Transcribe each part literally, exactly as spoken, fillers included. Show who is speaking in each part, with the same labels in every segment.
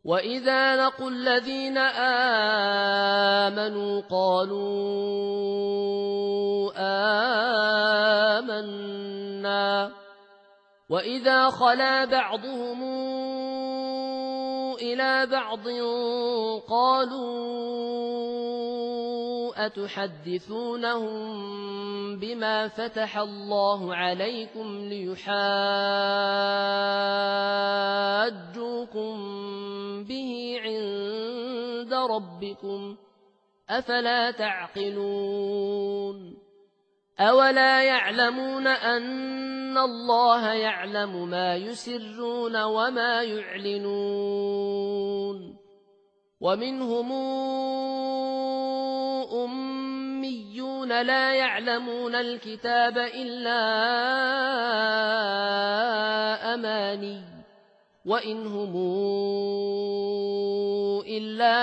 Speaker 1: وَإِذَا لَقُوا الَّذِينَ آمَنُوا قَالُوا آمَنَّا وَإِذَا خَلَا بَعْضُهُمْ إِلَى بَعْضٍ قَالُوا أَتُحَدِّثُونَهُم بِمَا فَتَحَ اللَّهُ عَلَيْكُمْ لِيُحَاجُّوكُم بِهِ عِندَ رَبِّكُمْ ۚ أَفَلَا تَعْقِلُونَ أَوَلَا يَعْلَمُونَ أَنَّ اللَّهَ يَعْلَمُ مَا يُسِرُّونَ وَمَا يُعْلِنُونَ وَمِنْهُمْ أُمِّيُّونَ لَا يَعْلَمُونَ الْكِتَابَ إِلَّا أَمَانِيَّ وَإِنْ هُمْ إِلَّا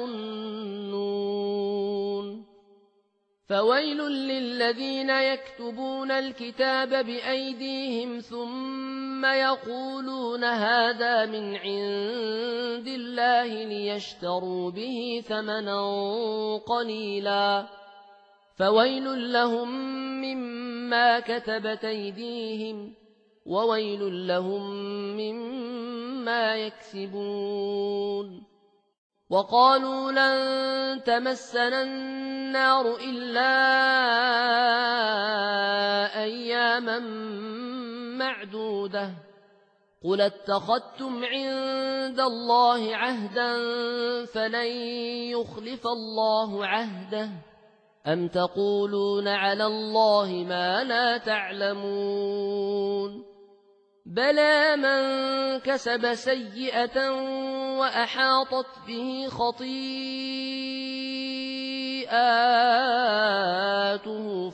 Speaker 1: يَظُنُّونَ فَوَيْلٌ لِّلَّذِينَ يَكْتُبُونَ الْكِتَابَ بِأَيْدِيهِمْ ثُمَّ يَقُولُونَ هَٰذَا مِنْ عِندِ اللَّهِ لِيَشْتَرُوا بِهِ ثَمَنًا قَلِيلًا ۖ فَوَيْلٌ لَّهُم مِّمَّا كَتَبَتْ أَيْدِيهِمْ وَوَيْلٌ لَّهُم مِّمَّا يَكْسِبُونَ وَقَالُوا لَن تَمَسَّنَا النَّارُ إِلَّا أَيَّامًا مَّعْدُودَةً ۚ قُلْ اتَّخَذْتُمْ عِندَ اللَّهِ عَهْدًا فَلَن يُخْلِفَ اللَّهُ عَهْدَهُ أَمْ تَقُولُونَ عَلَى اللَّهِ مَا لَا تَعْلَمُونَ بَلَىٰ مَن كَسَبَ سَيِّئَةً وَأَحَاطَتْ بِهِ خَطِيئَاتُهُ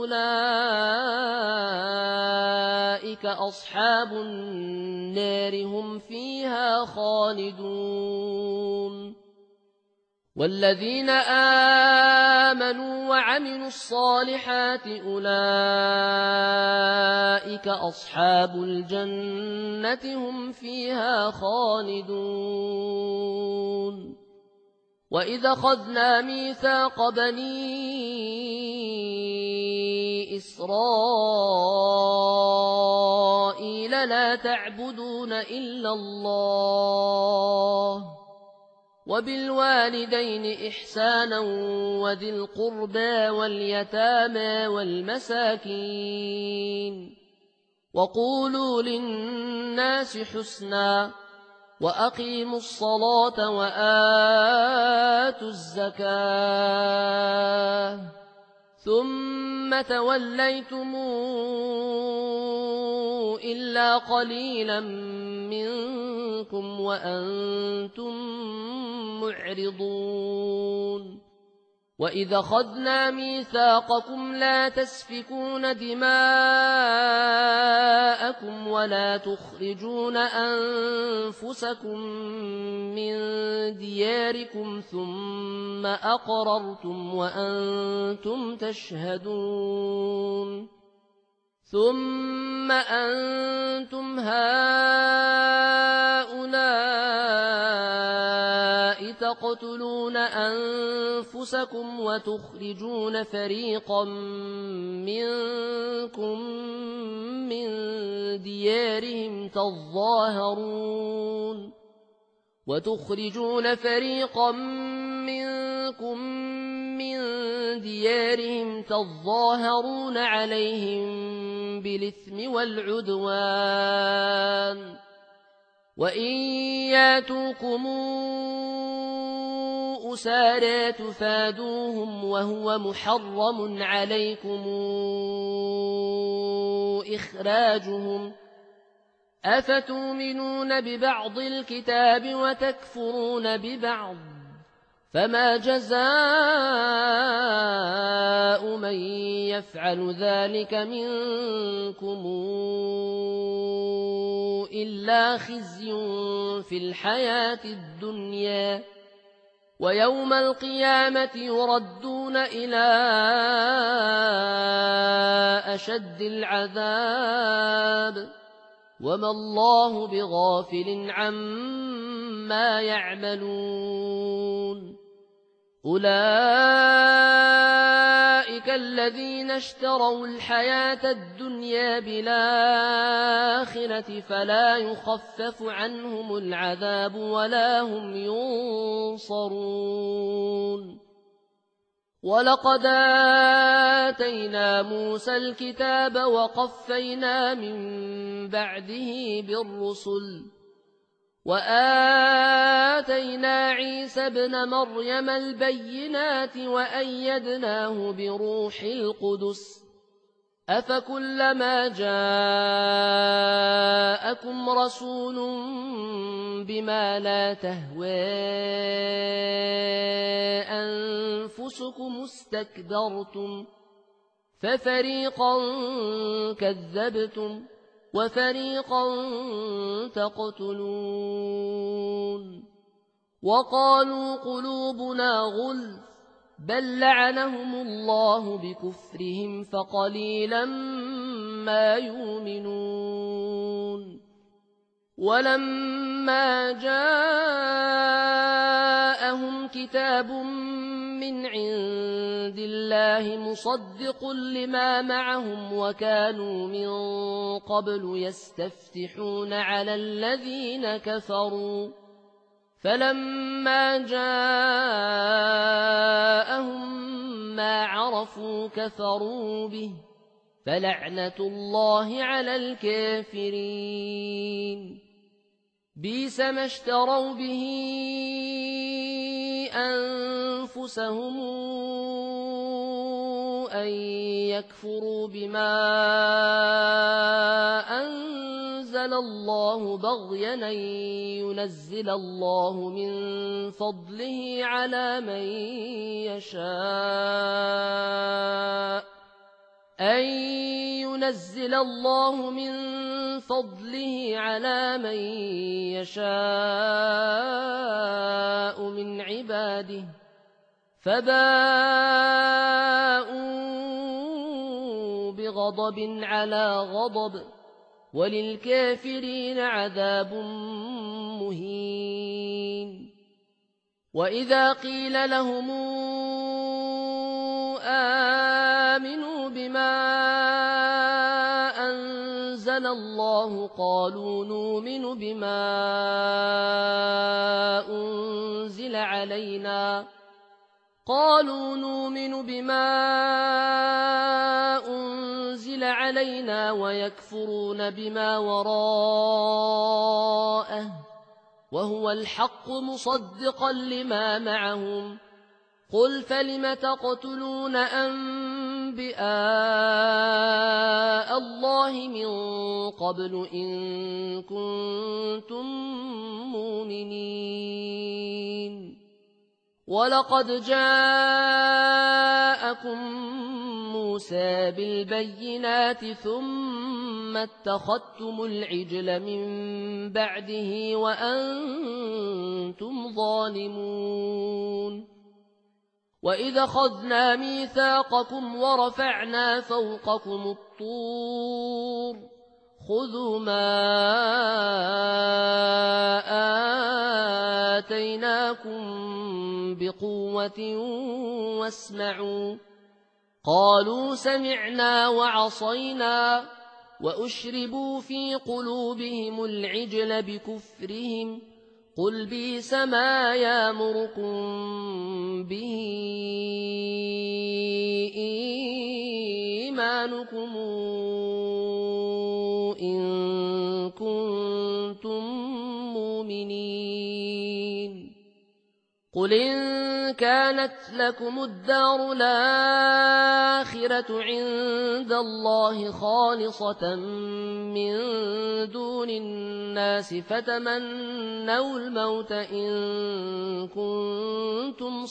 Speaker 1: فَأُولَٰئِكَ أَصْحَابُ النَّارِ هُمْ فِيهَا خَالِدُونَ وَالَّذِينَ آمَنُوا وَعَمِلُوا الصَّالِحَاتِ أُولَٰئِكَ أَصْحَابُ الْجَنَّةِ هُمْ فِيهَا خَالِدُونَ وَإِذْ أَخَذْنَا مِيثَاقَ بَنِي إِسْرَائِيلَ لَا تَعْبُدُونَ إِلَّا اللَّهَ وَبِالْوَالِدَيْنِ إِحْسَانًا وَذِي الْقُرْبَىٰ وَالْيَتَامَىٰ وَالْمَسَاكِينِ وَقُولُوا لِلنَّاسِ حُسْنًا وَأَقِيمُوا الصَّلَاةَ وَآتُوا الزَّكَاةَ ثُمَّ تَوَلَّيْتُمْ إِلَّا قَلِيلًا مِّنكُمْ وَأَنتُم مُّعْرِضُونَ وَإِذْ أَخَذْنَا مِيثَاقَكُمْ لَا تَسْفِكُونَ دِمَاءَكُمْ وَلَا تُخْرِجُونَ أَنفُسَكُم مِّن دِيَارِكُمْ ثُمَّ أَقْرَرْتُمْ وَأَنتُمْ تَشْهَدُونَ ثُمَّ أَنتُمْ هَٰؤُلَاءِ تَقْتُلُونَ أَنفُسَكُمْ وَتُخْرِجُونَ فَرِيقًا مِّنكُم مِّن دِيَارِهِمْ تَظَاهَرُونَ وَتُخْرِجُونَ فَرِيقًا مِّنكُم مِّن دِيَارِهِمْ تَظَاهَرُونَ عَلَيْهِم بِالْإِثْمِ وَالْعُدْوَانِ وَإِن يَأْتُوكُمْ أُسَارَىٰ تُفَادُوهُمْ وَهُوَ مُحَرَّمٌ عَلَيْكُمْ إِخْرَاجُهُمْ أَفَتُؤْمِنُونَ بِبَعْضِ الْكِتَابِ وَتَكْفُرُونَ بِبَعْضٍ ۚ فَمَا جَزَاءُ مَن يَفْعَلُ ذَٰلِكَ مِنكُمْ إِلَّا خِزْيٌ فِي الْحَيَاةِ الدُّنْيَا ۖ وَيَوْمَ الْقِيَامَةِ يُرَدُّونَ إِلَىٰ أَشَدِّ الْعَذَابِ ۗ وَمَا اللَّهُ بِغَافِلٍ عَمَّا ما يعملون أولئك الذين اشتروا الحياة الدنيا بالآخرة فلا يخفف عنهم العذاب ولا هم ينصرون ولقد آتينا موسى الكتاب وقفينا من بعده بالرسل وآتينا عيسى ابن مريم البينات وأيدناه بروح القدس أفكلما جاءكم رسول بما لا تهوى أنفسكم استكبرتم ففريقا كذبتم وفريقا تقتلون وقالوا قلوبنا غلف بل لعنهم الله بكفرهم فقليلا ما يؤمنون ولما جاءهم كتاب من عند الله مصدق لما معهم وكانوا من قبل يستفتحون على الذين كفروا فلما جاءهم ما عرفوا كفروا به فلعنة الله على الكافرين بئس ما اشتروا به أنفسهم أن يكفروا بما أنزل الله بغيا أن ينزل الله من فضله على من يشاء أن ينزل الله من فضله على من يشاء من عباده فباءوا بغضب على غضب وللكافرين عذاب مهين وإذا قيل لهم آمنوا بما أنزل الله قالوا نؤمن بما أنزل علينا قالوا نؤمن بما أنزل علينا ويكفرون بما وراءه وهو الحق مصدقا لما معهم قل فلم تقتلون أنبياء الله من قبل إن كنتم مؤمنين ولقد جاءكم موسى بالبينات ثم اتخذتم العجل من بعده وأنتم ظالمون وإذا أخذنا ميثاقكم ورفعنا فوقكم الطور خذوا ما آتيناكم بقوة واسمعوا قالوا سمعنا وعصينا وأشربوا في قلوبهم العجل بكفرهم قل بئس ما يأمركم به إيمانكم إن كنتم مؤمنين قل إن كانت لكم الدار الآخرة عند الله خالصة من دون الناس فتمنوا الموت إن كنتم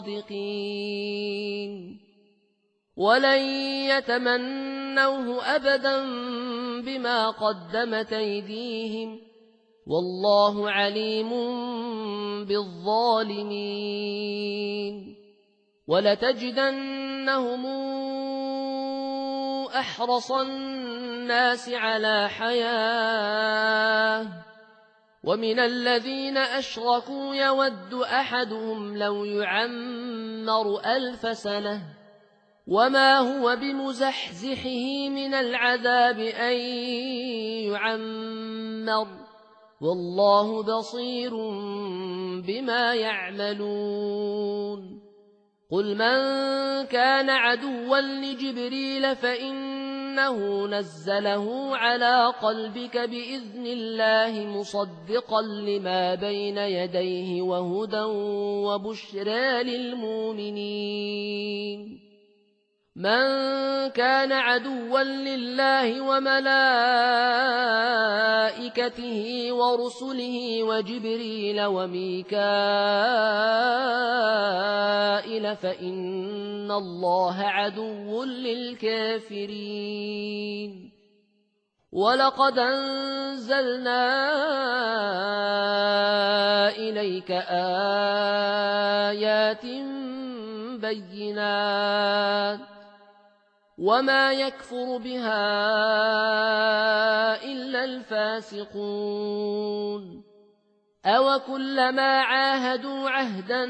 Speaker 1: صادقين ولن يتمنوه أبدا بما قدمت أيديهم والله عليم بالظالمين ولتجدنهم أحرص الناس على حياة ومن الذين أشركوا يود أحدهم لو يعمر ألف سنة وما هو بمزحزحه من العذاب أن يعمر والله بصير بما يعملون قل من كان عدوا لجبريل فإنه نزله على قلبك بإذن الله مصدقا لما بين يديه وهدى وبشرى للمؤمنين من كان عدوا لله وملائكته ورسله وجبريل وميكائيل فإن الله عدو للكافرين ولقد أنزلنا إليك آيات بينات وما يكفر بها إلا الفاسقون أو كلما عاهدوا عهدا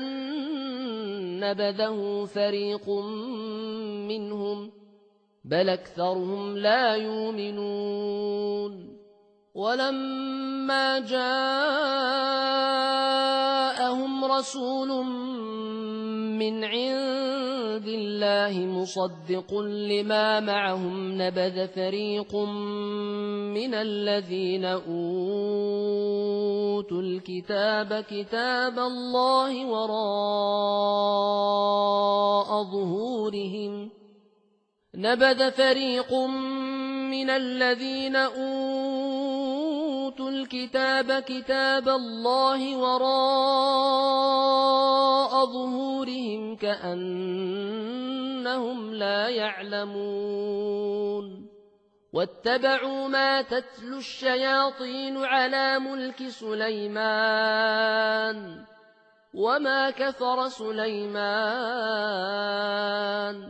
Speaker 1: نبذه فريق منهم بل أكثرهم لا يؤمنون ولما جاءهم رسول من عند الله مصدق لما معهم نبذ فريق من الذين أوتوا الكتاب كتاب الله وراء ظهورهم نبذ فريق من الذين أوتوا الكتاب كتاب الله وراء ظهورهم كأنهم لا يعلمون واتبعوا ما تتلو الشياطين على ملك سليمان وما كفر سليمان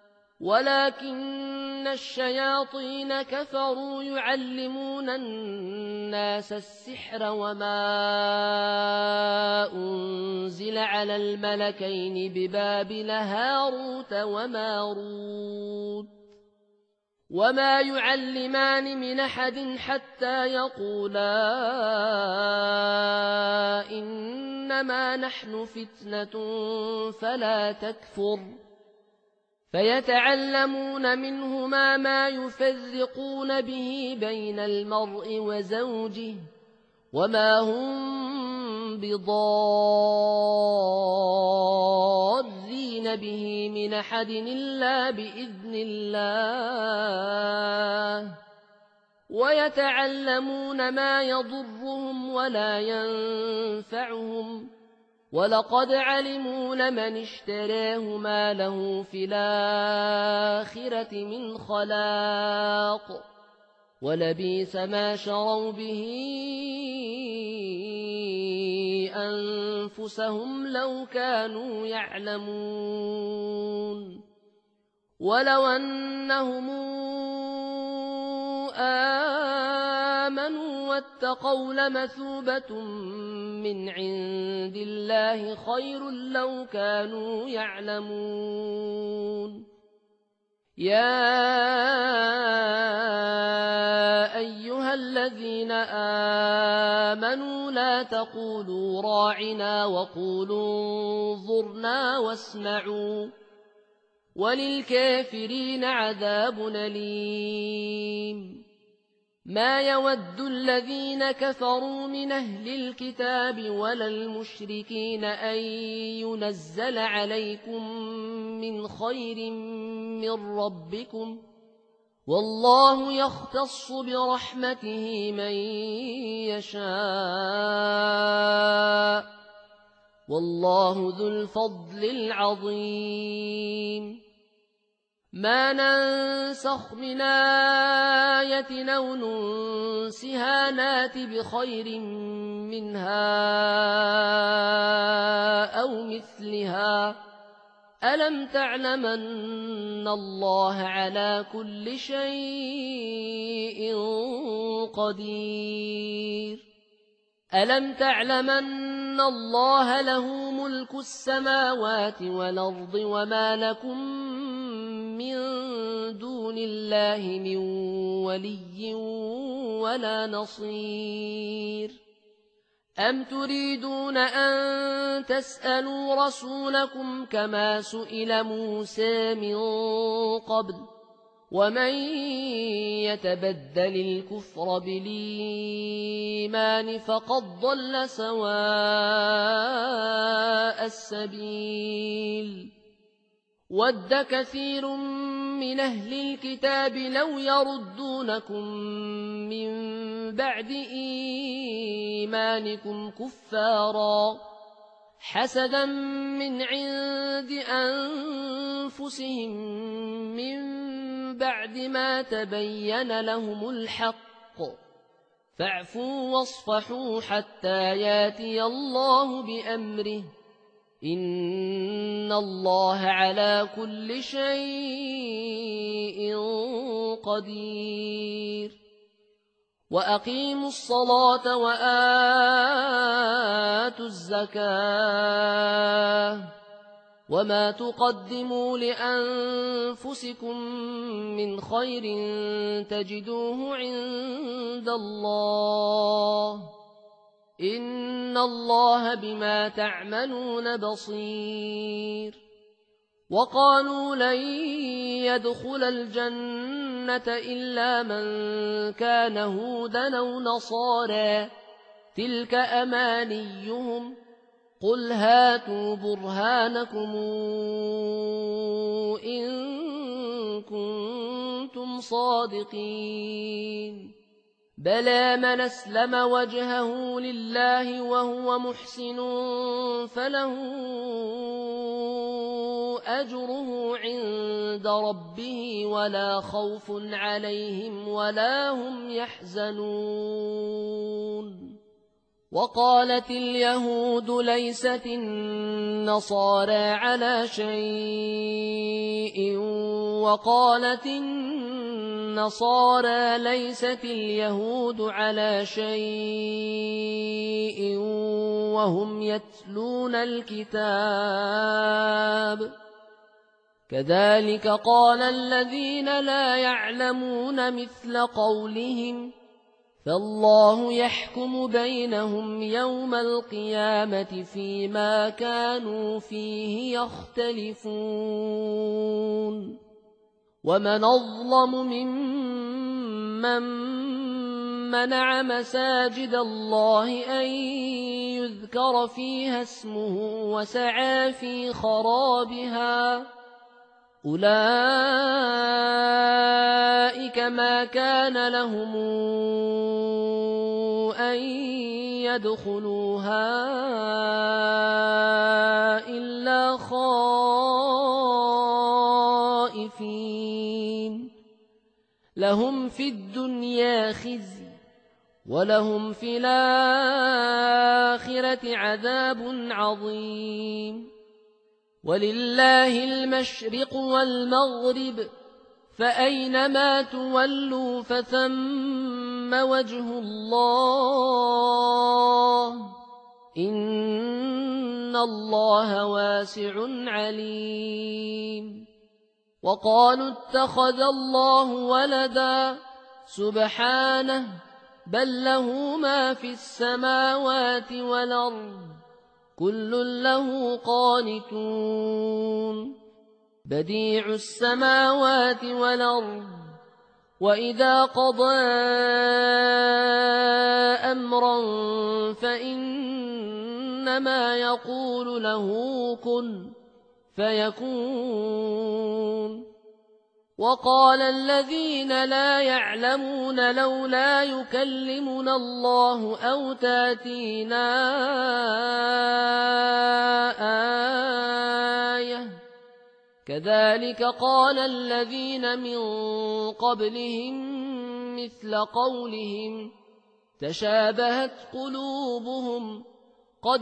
Speaker 1: ولكن الشياطين كفروا يعلمون الناس السحر وما أنزل على الملكين ببابل هاروت وماروت وما يعلمان من أحد حتى يقولا إنما نحن فتنة فلا تكفر فيتعلمون منهما ما يفرقون به بين المرء وزوجه وما هم بضارين به من أحد إلا بإذن الله ويتعلمون ما يضرهم ولا ينفعهم ولقد علموا لمن اشتراه ما له في الآخرة من خلاق ولبئس ما شروا به أنفسهم لو كانوا يعلمون ولو أنهم آمنوا واتقوا لمثوبة من عند الله خير لو كانوا يعلمون يا أيها الذين آمنوا لا تقولوا راعنا وقولوا انظرنا واسمعوا وللكافرين عذاب أليم ما يود الذين كفروا من أهل الكتاب ولا المشركين أن ينزل عليكم من خير من ربكم والله يختص برحمته من يشاء والله ذو الفضل العظيم ما ننسخ من آية أو ننسها نات بخير منها أو مثلها ألم تعلم أن الله على كل شيء قدير ألم تعلم أن الله له ملك السماوات والأرض وما لكم من دون الله من ولي ولا نصير أم تريدون أن تسألوا رسولكم كما سئل موسى من قبل ومن يتبدل الكفر بالإيمان فقد ضل سواء السبيل ود كثير من أهل الكتاب لو يردونكم من بعد إيمانكم كفارا حسدا من عند أنفسهم من بعد ما تبين لهم الحق فاعفوا واصفحوا حتى ياتي الله بأمره إن الله على كل شيء قدير وأقيموا الصلاة وآتوا الزكاة وما تقدموا لأنفسكم من خير تجدوه عند الله إن الله بما تعملون بصير وقالوا لن يدخل الجنة إلا من كان هودا أو نصارى تلك أمانيهم قل هاتوا برهانكم إن كنتم صادقين بلى من أسلم وجهه لله وهو محسن فله أجره عند ربه ولا خوف عليهم ولا هم يحزنون وقالت اليهود ليست النصارى على شيء وقالت النصارى ليست اليهود على شيء وهم يتلون الكتاب كذلك قال الذين لا يعلمون مثل قولهم فالله يحكم بينهم يوم القيامة فيما كانوا فيه يختلفون ومن أظلم ممن منع مساجد الله أن يذكر فيها اسمه وسعى في خرابها أولئك ما كان لهم أن يدخلوها إلا خائفين لهم في الدنيا خزي ولهم في الآخرة عذاب عظيم ولله المشرق والمغرب فأينما تولوا فثم وجه الله إن الله واسع عليم وقالوا اتخذ الله ولدا سبحانه بل له ما في السماوات والأرض كل له قانتون بديع السماوات والأرض وإذا قضى أمرا فإنما يقول له كن فيكون وقال الذين لا يعلمون لولا يكلمنا الله أو تاتينا آية كذلك قال الذين من قبلهم مثل قولهم تشابهت قلوبهم قد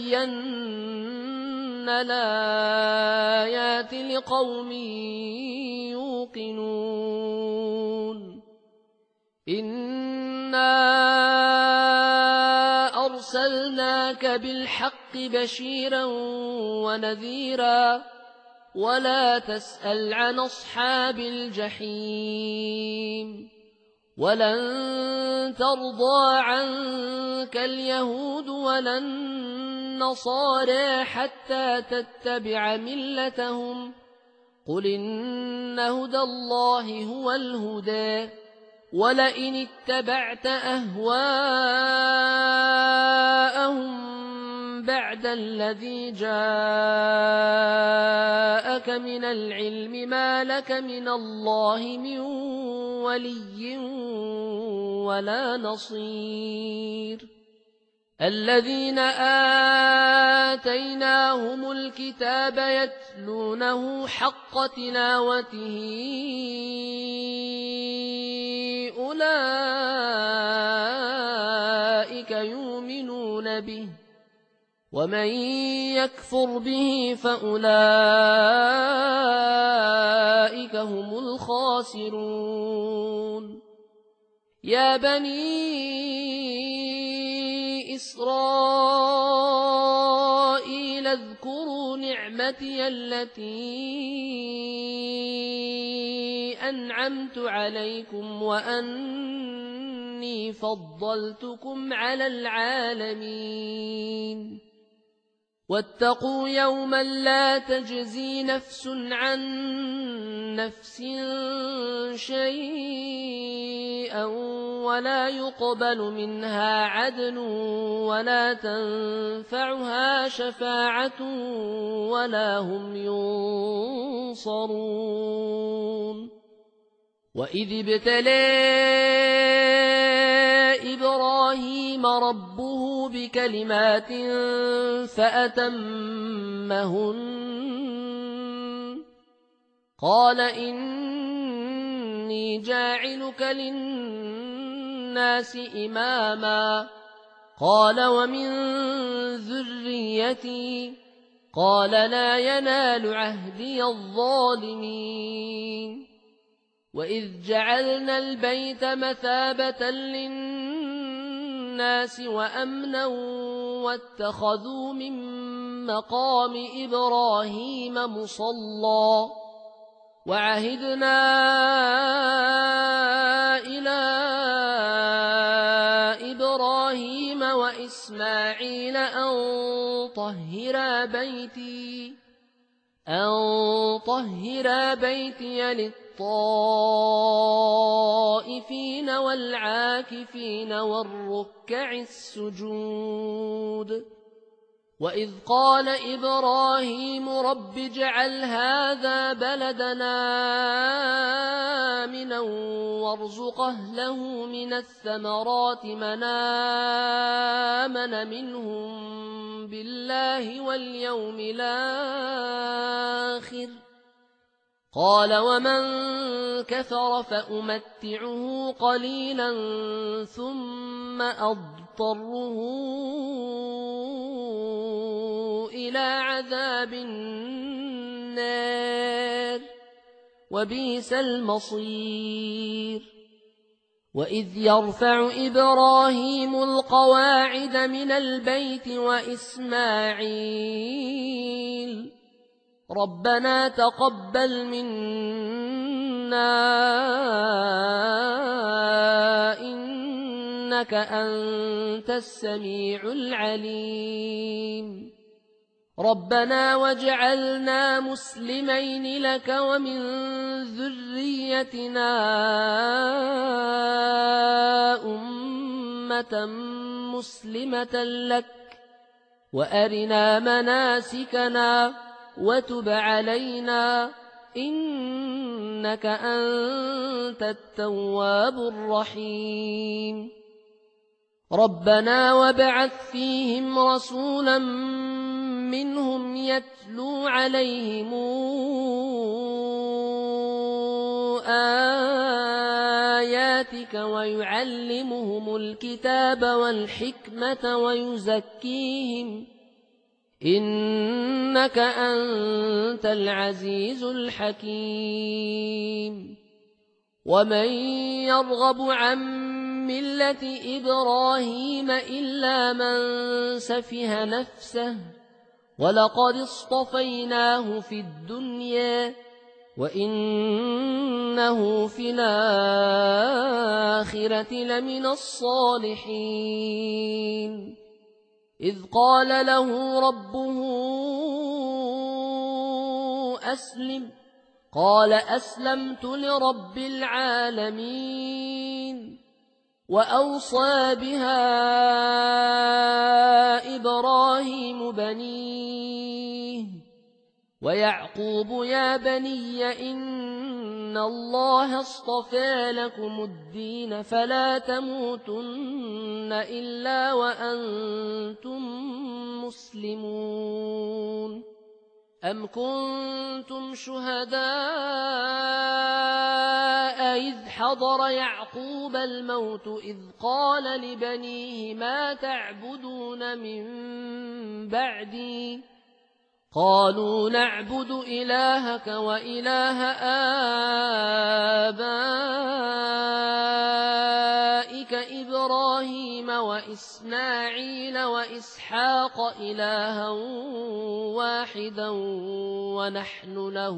Speaker 1: بينا الآيات لقوم يوقنون إنا بالحق بشيرا ونذيرا ولا تسأل عن أصحاب الجحيم ولن ترضى عنك اليهود ولا النصارى حتى تتبع ملتهم قل إن هدى الله هو الهدى ولئن اتبعت أهواءهم بعد الذي جاءك من العلم ما لك من الله من ولي ولا نصير الذين آتيناهم الكتاب يتلونه حق تلاوته أولئك يؤمنون به ومن يكفر به فأولئك هم الخاسرون يا بني إسرائيل اذكروا نعمتي التي أنعمت عليكم وأني فضلتكم على العالمين واتقوا يوما لا تجزي نفس عن نفس شيئا ولا يقبل منها عدل ولا تنفعها شفاعة ولا هم ينصرون وإذ ابتلى إبراهيم ربه بكلمات فأتمهن قال إني جاعلك للناس إماما قال ومن ذريتي قال لا ينال عهدي الظالمين وإذ جعلنا البيت مثابة للناس وأمنا واتخذوا من مقام إبراهيم مصلى وعهدنا إلى إبراهيم وإسماعيل أن طهرا بيتي أن طهرا بيتي للطائفين والعاكفين والركع السجود وإذ قال إبراهيم رب اجعل هذا بلدنا آمنا وارزق أهله من الثمرات من آمن منهم بالله واليوم الآخر قال ومن كفر فأمتعه قليلا ثم أضطره إلى عذاب النار وبئس المصير وإذ يرفع إبراهيم القواعد من البيت وإسماعيل ربنا تقبل منا إنك أنت السميع العليم ربنا واجعلنا مسلمين لك ومن ذريتنا أمة مسلمة لك وأرنا مناسكنا وتب علينا إنك أنت التواب الرحيم ربنا وابعث فيهم رسولا منهم يتلو عليهم آياتك ويعلمهم الكتاب والحكمة ويزكيهم إنك أنت العزيز الحكيم ومن يرغب عن مِّلَّةِ إِبْرَاهِيمَ إِلَّا مَن سَفِهَ نَفْسَهُ وَلَقَدِ اصْطَفَيْنَاهُ فِي الدُّنْيَا وَإِنَّهُ فِي الْآخِرَةِ لَمِنَ الصَّالِحِينَ إِذْ قَالَ لَهُ رَبُّهُ أَسْلِمْ قَالَ أَسْلَمْتُ لِرَبِّ الْعَالَمِينَ وَأَوْصَى بِهَا إِبْرَاهِيمُ بَنِيهِ وَيَعْقُوبُ يَا بَنِيَّ إِنَّ اللَّهَ اصْطَفَىٰ لَكُمُ الدِّينَ فَلَا تَمُوتُنَّ إِلَّا وَأَنتُم مُّسْلِمُونَ أَمْ كُنتُمْ شُهَدَاءَ إِذْ حَضَرَ يَعْقُوبَ الْمَوْتُ إِذْ قَالَ لِبَنِيهِ مَا تَعْبُدُونَ مِن بَعْدِي قَالُوا نَعْبُدُ إِلَٰهَكَ وَإِلَٰهَ آبَائِكَ إِبْرَاهِيمَ وَإِسْمَاعِيلَ وَإِسْحَاقَ إِلَٰهًا وَاحِدًا وَنَحْنُ لَهُ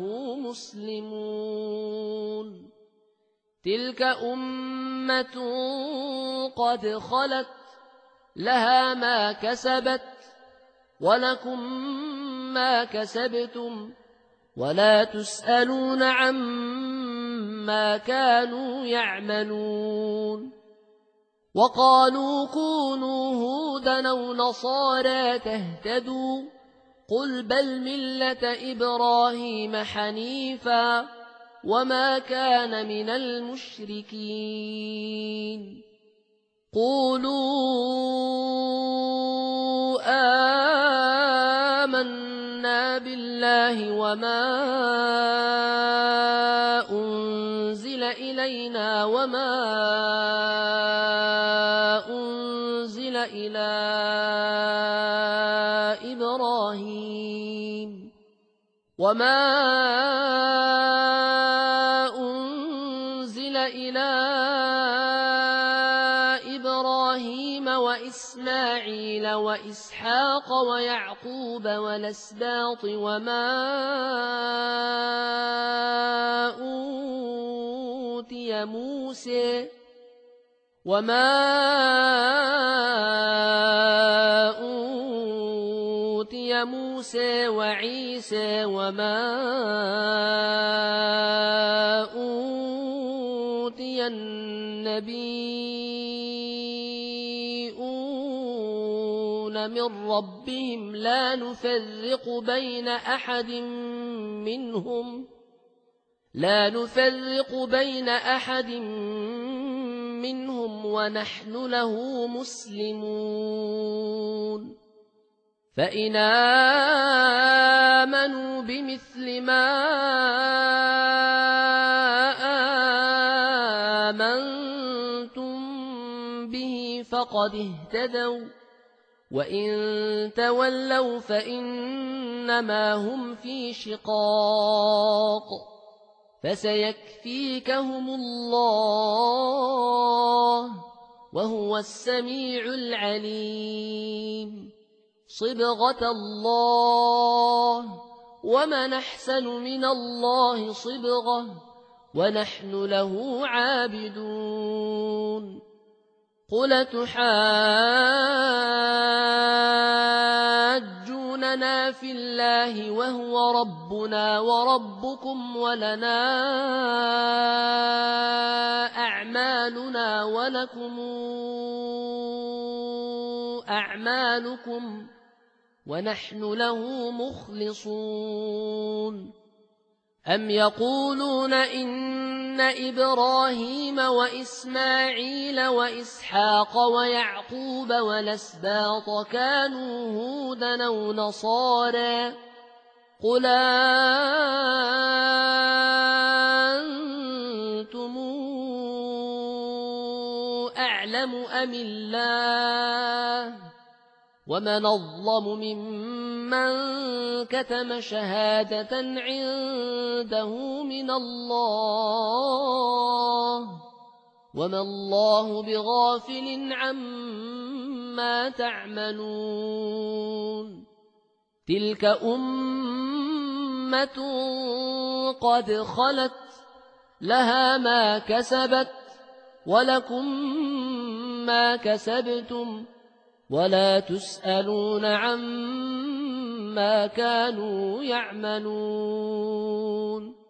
Speaker 1: مُسْلِمُونَ تِلْكَ أُمَّةٌ قَدْ خَلَتْ لَهَا مَا كَسَبَتْ وَلَكُم مَّا كَسَبْتُمْ وَلَا تُسْأَلُونَ عَمَّا كَانُوا يَعْمَلُونَ وَقَالُوا كُونُوا هُودًا أَوْ نَصَارَىٰ تَهْتَدُوا قُلْ بَلْ مِلَّةَ إِبْرَاهِيمَ حَنِيفًا وَمَا كَانَ مِنَ الْمُشْرِكِينَ قُولُوا آمَنَّا بِاللَّهِ وَمَا أُنزِلَ إِلَيْنَا وَمَا أُنزِلَ إِلَىٰ إِبْرَاهِيمَ وَمَا أُنزِلَ إِلَىٰ إِبْرَاهِيمَ وَإِسْمَاعِيلَ وَإِسْحَاقَ وَيَعْقُوبَ وَالْأَسْبَاطِ وَمَا أُوتِيَ مُوسَىٰ وَمَا أُوتِيَ مُوسَىٰ وَعِيسَىٰ وَمَا أُوتِيَ النَّبِيُّونَ مِن رَّبِّهِمْ لَا نُفَرِّقُ بَيْنَ أَحَدٍ مِّنْهُمْ لَا نُفَرِّقُ بَيْنَ أَحَدٍ مِّنْهُمْ وَنَحْنُ لَهُ مُسْلِمُونَ فَإِنْ آمَنُوا بِمِثْلِ مَا آمَنتُم بِهِ فَقَدِ اهْتَدَوا وَإِن تَوَلَّوْا فَإِنَّمَا هُمْ فِي شِقَاقٍ فَسَيَكْفِيكَهُمُ اللَّهُ وَهُوَ السَّمِيعُ الْعَلِيمُ صِبْغَةَ اللَّهِ وَمَنْ أَحْسَنُ مِنَ اللَّهِ صِبْغَةً وَنَحْنُ لَهُ عَابِدُونَ قُلْ تُحَاجُّونَنَا فِي اللَّهِ وَهُوَ رَبُّنَا وَرَبُّكُمْ وَلَنَا أَعْمَالُنَا وَلَكُمْ أَعْمَالُكُمْ وَنَحْنُ لَهُ مُخْلِصُونَ أَمْ يَقُولُونَ إِنَّ إِبْرَاهِيمَ وَإِسْمَاعِيلَ وَإِسْحَاقَ وَيَعْقُوبَ وَالْأَسْبَاطَ كَانُوا هُودًا أَوْ نَصَارَىٰ قُلْ أَنتُمْ أَعْلَمُ أَمِ اللَّهُ وَمَنْ أَظْلَمُ مِمَّن كَتَمَ شَهَادَةً عِندَهُ مِنَ اللَّهِ وما الله بغافل عما تعملون تلك أمة قد خلت لها ما كسبت ولكم ما كسبتم ولا تسألون عما كانوا يعملون